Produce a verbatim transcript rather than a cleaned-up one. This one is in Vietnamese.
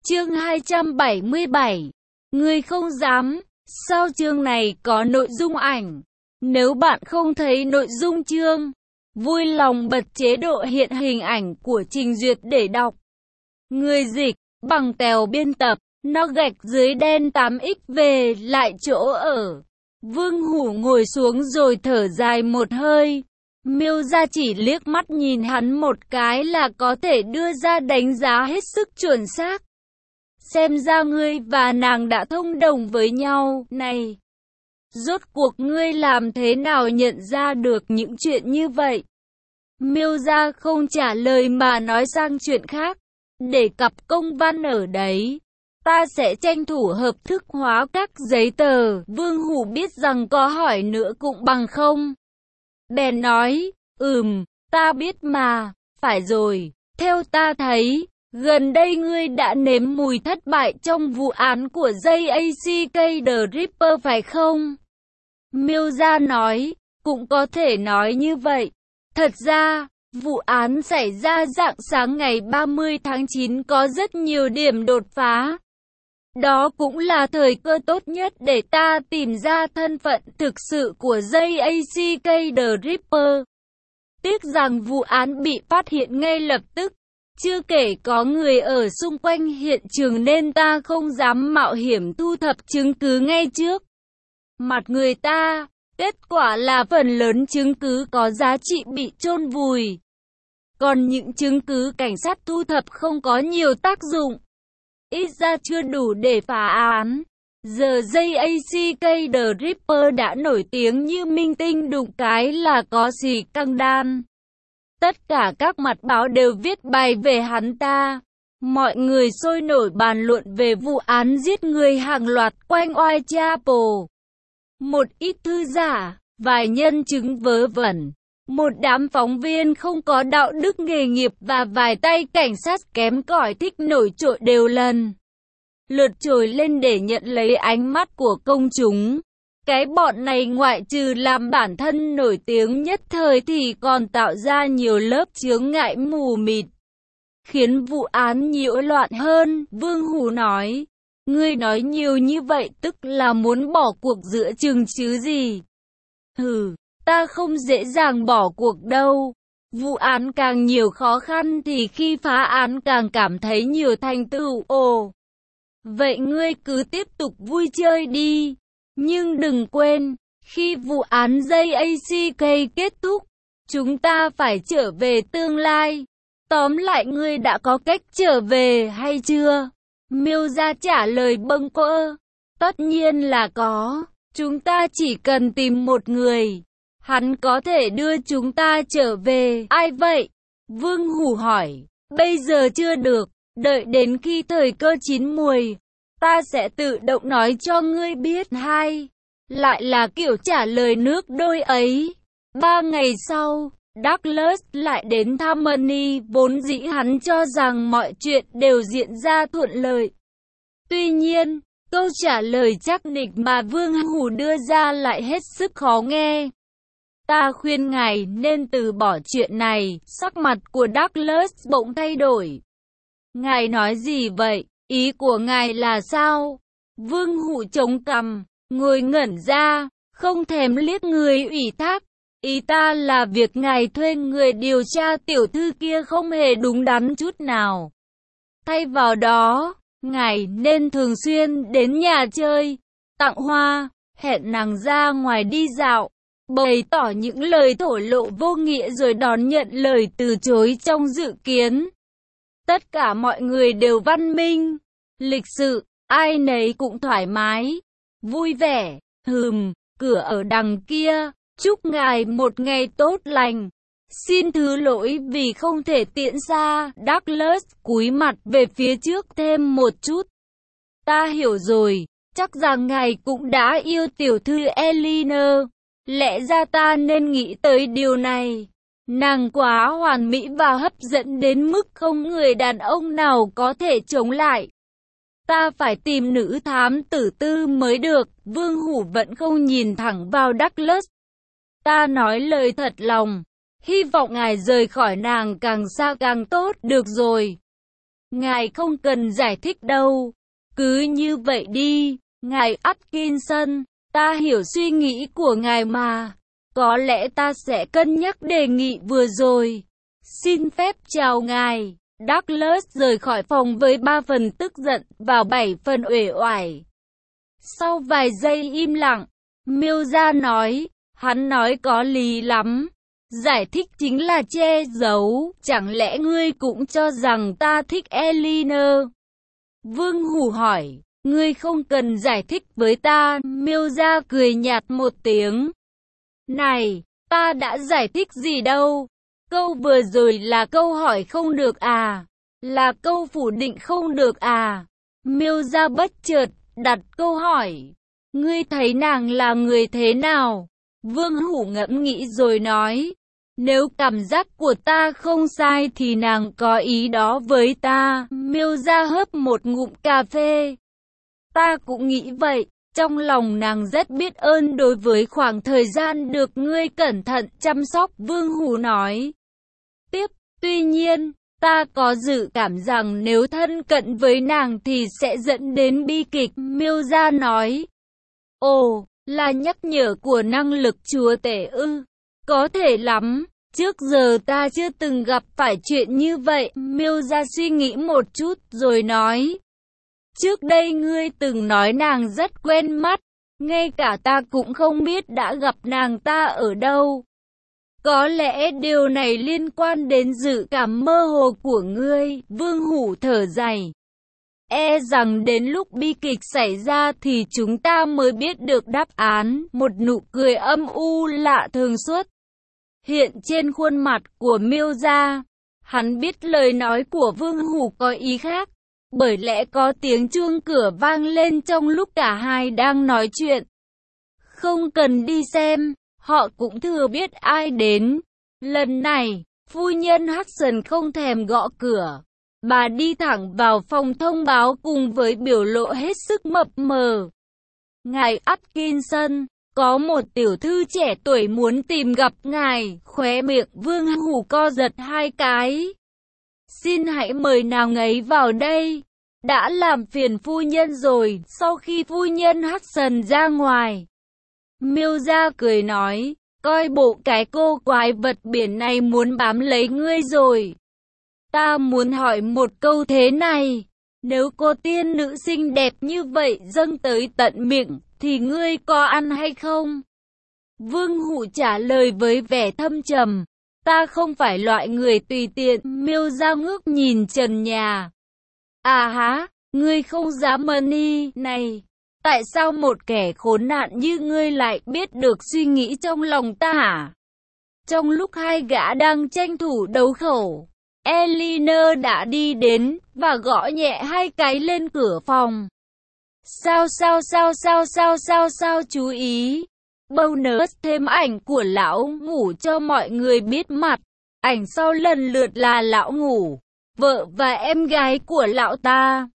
Chương hai trăm bảy mươi bảy. Ngươi không dám. Sau chương này có nội dung ảnh. Nếu bạn không thấy nội dung chương, vui lòng bật chế độ hiện hình ảnh của trình duyệt để đọc. Người dịch, bằng tèo biên tập, nó gạch dưới đen tám x về lại chỗ ở. Vương Hủ ngồi xuống rồi thở dài một hơi. Miêu Gia chỉ liếc mắt nhìn hắn một cái là có thể đưa ra đánh giá hết sức chuẩn xác. Xem ra ngươi và nàng đã thông đồng với nhau. Này, rốt cuộc ngươi làm thế nào nhận ra được những chuyện như vậy? Miêu Gia không trả lời mà nói sang chuyện khác. Để cặp công văn ở đấy, ta sẽ tranh thủ hợp thức hóa các giấy tờ. Vương Hủ biết rằng có hỏi nữa cũng bằng không. Bèn nói, ừm, ta biết mà, phải rồi, theo ta thấy, gần đây ngươi đã nếm mùi thất bại trong vụ án của gi a xê ca The Ripper phải không? Miêu Gia nói, cũng có thể nói như vậy. Thật ra, vụ án xảy ra rạng sáng ngày ba mươi tháng chín có rất nhiều điểm đột phá. Đó cũng là thời cơ tốt nhất để ta tìm ra thân phận thực sự của gi a xê ca The Ripper. Tiếc rằng vụ án bị phát hiện ngay lập tức. Chưa kể có người ở xung quanh hiện trường nên ta không dám mạo hiểm thu thập chứng cứ ngay trước mặt người ta. Kết quả là phần lớn chứng cứ có giá trị bị chôn vùi. Còn những chứng cứ cảnh sát thu thập không có nhiều tác dụng. Ít ra chưa đủ để phá án. Giờ gi a xê ca The Ripper đã nổi tiếng như minh tinh đụng cái là có xì căng đan. Tất cả các mặt báo đều viết bài về hắn ta. Mọi người sôi nổi bàn luận về vụ án giết người hàng loạt quanh Whitechapel. Một ít thư giả, vài nhân chứng vớ vẩn, một đám phóng viên không có đạo đức nghề nghiệp và vài tay cảnh sát kém cỏi thích nổi trội đều lần lượt trồi lên để nhận lấy ánh mắt của công chúng. Cái bọn này ngoại trừ làm bản thân nổi tiếng nhất thời thì còn tạo ra nhiều lớp chướng ngại mù mịt, khiến vụ án nhiễu loạn hơn. Vương Hủ nói, ngươi nói nhiều như vậy tức là muốn bỏ cuộc giữa chừng chứ gì? Hừ, ta không dễ dàng bỏ cuộc đâu. Vụ án càng nhiều khó khăn thì khi phá án càng cảm thấy nhiều thành tựu. Ồ, vậy ngươi cứ tiếp tục vui chơi đi. Nhưng đừng quên, khi vụ án gi a xê ca kết thúc, chúng ta phải trở về tương lai. Tóm lại ngươi đã có cách trở về hay chưa? Miêu Gia trả lời bâng quơ. Tất nhiên là có. Chúng ta chỉ cần tìm một người. Hắn có thể đưa chúng ta trở về. Ai vậy? Vương Hủ hỏi. Bây giờ chưa được. Đợi đến khi thời cơ chín muồi, ta sẽ tự động nói cho ngươi biết. Hay lại là kiểu trả lời nước đôi ấy. Ba ngày sau, Douglas lại đến thăm Money. Vốn dĩ hắn cho rằng mọi chuyện đều diễn ra thuận lợi. Tuy nhiên, câu trả lời chắc nịch mà Vương Hủ đưa ra lại hết sức khó nghe. Ta khuyên ngài nên từ bỏ chuyện này. Sắc mặt của Douglas bỗng thay đổi. Ngài nói gì vậy? Ý của ngài là sao? Vương Hủ chống cằm, ngồi ngẩn ra, không thèm liếc người ủy thác. Ý ta là việc ngài thuê người điều tra tiểu thư kia không hề đúng đắn chút nào. Thay vào đó, ngài nên thường xuyên đến nhà chơi, tặng hoa, hẹn nàng ra ngoài đi dạo, bày tỏ những lời thổ lộ vô nghĩa rồi đón nhận lời từ chối trong dự kiến. Tất cả mọi người đều văn minh, lịch sự, ai nấy cũng thoải mái, vui vẻ. Hừm, cửa ở đằng kia, chúc ngài một ngày tốt lành. Xin thứ lỗi vì không thể tiễn xa. Douglas cúi mặt về phía trước thêm một chút. Ta hiểu rồi, chắc rằng ngài cũng đã yêu tiểu thư Eleanor. Lẽ ra ta nên nghĩ tới điều này. Nàng quá hoàn mỹ và hấp dẫn đến mức không người đàn ông nào có thể chống lại. Ta phải tìm nữ thám tử tư mới được. Vương Hủ vẫn không nhìn thẳng vào Douglas. Ta nói lời thật lòng. Hy vọng ngài rời khỏi nàng càng xa càng tốt. Được rồi. Ngài không cần giải thích đâu. Cứ như vậy đi, ngài Atkinson, ta hiểu suy nghĩ của ngài mà. Có lẽ ta sẽ cân nhắc đề nghị vừa rồi. Xin phép chào ngài. Douglas rời khỏi phòng với ba phần tức giận và bảy phần uể oải. Sau vài giây im lặng, Mills nói, hắn nói có lý lắm. Giải thích chính là che giấu, chẳng lẽ ngươi cũng cho rằng ta thích Eleanor? Vương Hủ hỏi, ngươi không cần giải thích với ta. Mills cười nhạt một tiếng. Này, ta đã giải thích gì đâu? Câu vừa rồi là câu hỏi không được à? Là câu phủ định không được à? Mills bất chợt đặt câu hỏi. Ngươi thấy nàng là người thế nào? Vương Hủ ngẫm nghĩ rồi nói. Nếu cảm giác của ta không sai thì nàng có ý đó với ta. Mills hớp một ngụm cà phê. Ta cũng nghĩ vậy. Trong lòng nàng rất biết ơn đối với khoảng thời gian được ngươi cẩn thận chăm sóc. Vương Hủ nói. Tiếp, tuy nhiên, ta có dự cảm rằng nếu thân cận với nàng thì sẽ dẫn đến bi kịch. Mills nói. Ồ, là nhắc nhở của năng lực chúa tể ư? Có thể lắm. Trước giờ ta chưa từng gặp phải chuyện như vậy. Mills suy nghĩ một chút rồi nói. Trước đây ngươi từng nói nàng rất quen mắt. Ngay cả ta cũng không biết đã gặp nàng ta ở đâu. Có lẽ điều này liên quan đến dự cảm mơ hồ của ngươi. Vương Hủ thở dài. E rằng đến lúc bi kịch xảy ra thì chúng ta mới biết được đáp án. Một nụ cười âm u lạ thường xuất hiện trên khuôn mặt của Mills. Hắn biết lời nói của Vương Hủ có ý khác, bởi lẽ có tiếng chuông cửa vang lên trong lúc cả hai đang nói chuyện. Không cần đi xem, họ cũng thừa biết ai đến. Lần này, phu nhân Hudson không thèm gõ cửa. Bà đi thẳng vào phòng thông báo cùng với biểu lộ hết sức mập mờ. Ngài Atkinson, có một tiểu thư trẻ tuổi muốn tìm gặp ngài. Khóe miệng Vương Hủ co giật hai cái. Xin hãy mời nàng ấy vào đây. Đã làm phiền phu nhân rồi. Sau khi phu nhân Hudson ra ngoài, Mills cười nói, coi bộ cái cô quái vật biển này muốn bám lấy ngươi rồi. Ta muốn hỏi một câu thế này. Nếu cô tiên nữ xinh đẹp như vậy dâng tới tận miệng, thì ngươi có ăn hay không? Vương Hủ trả lời với vẻ thâm trầm. Ta không phải loại người tùy tiện. Mills ngước nhìn trần nhà. À há, ngươi không dám mân y này. Tại sao một kẻ khốn nạn như ngươi lại biết được suy nghĩ trong lòng ta hả? Trong lúc hai gã đang tranh thủ đấu khẩu, Eleanor đã đi đến và gõ nhẹ hai cái lên cửa phòng. Sao sao sao sao sao sao sao chú ý. Bonus thêm ảnh của lão ngủ cho mọi người biết mặt. Ảnh sau lần lượt là lão ngủ, vợ và em gái của lão ta.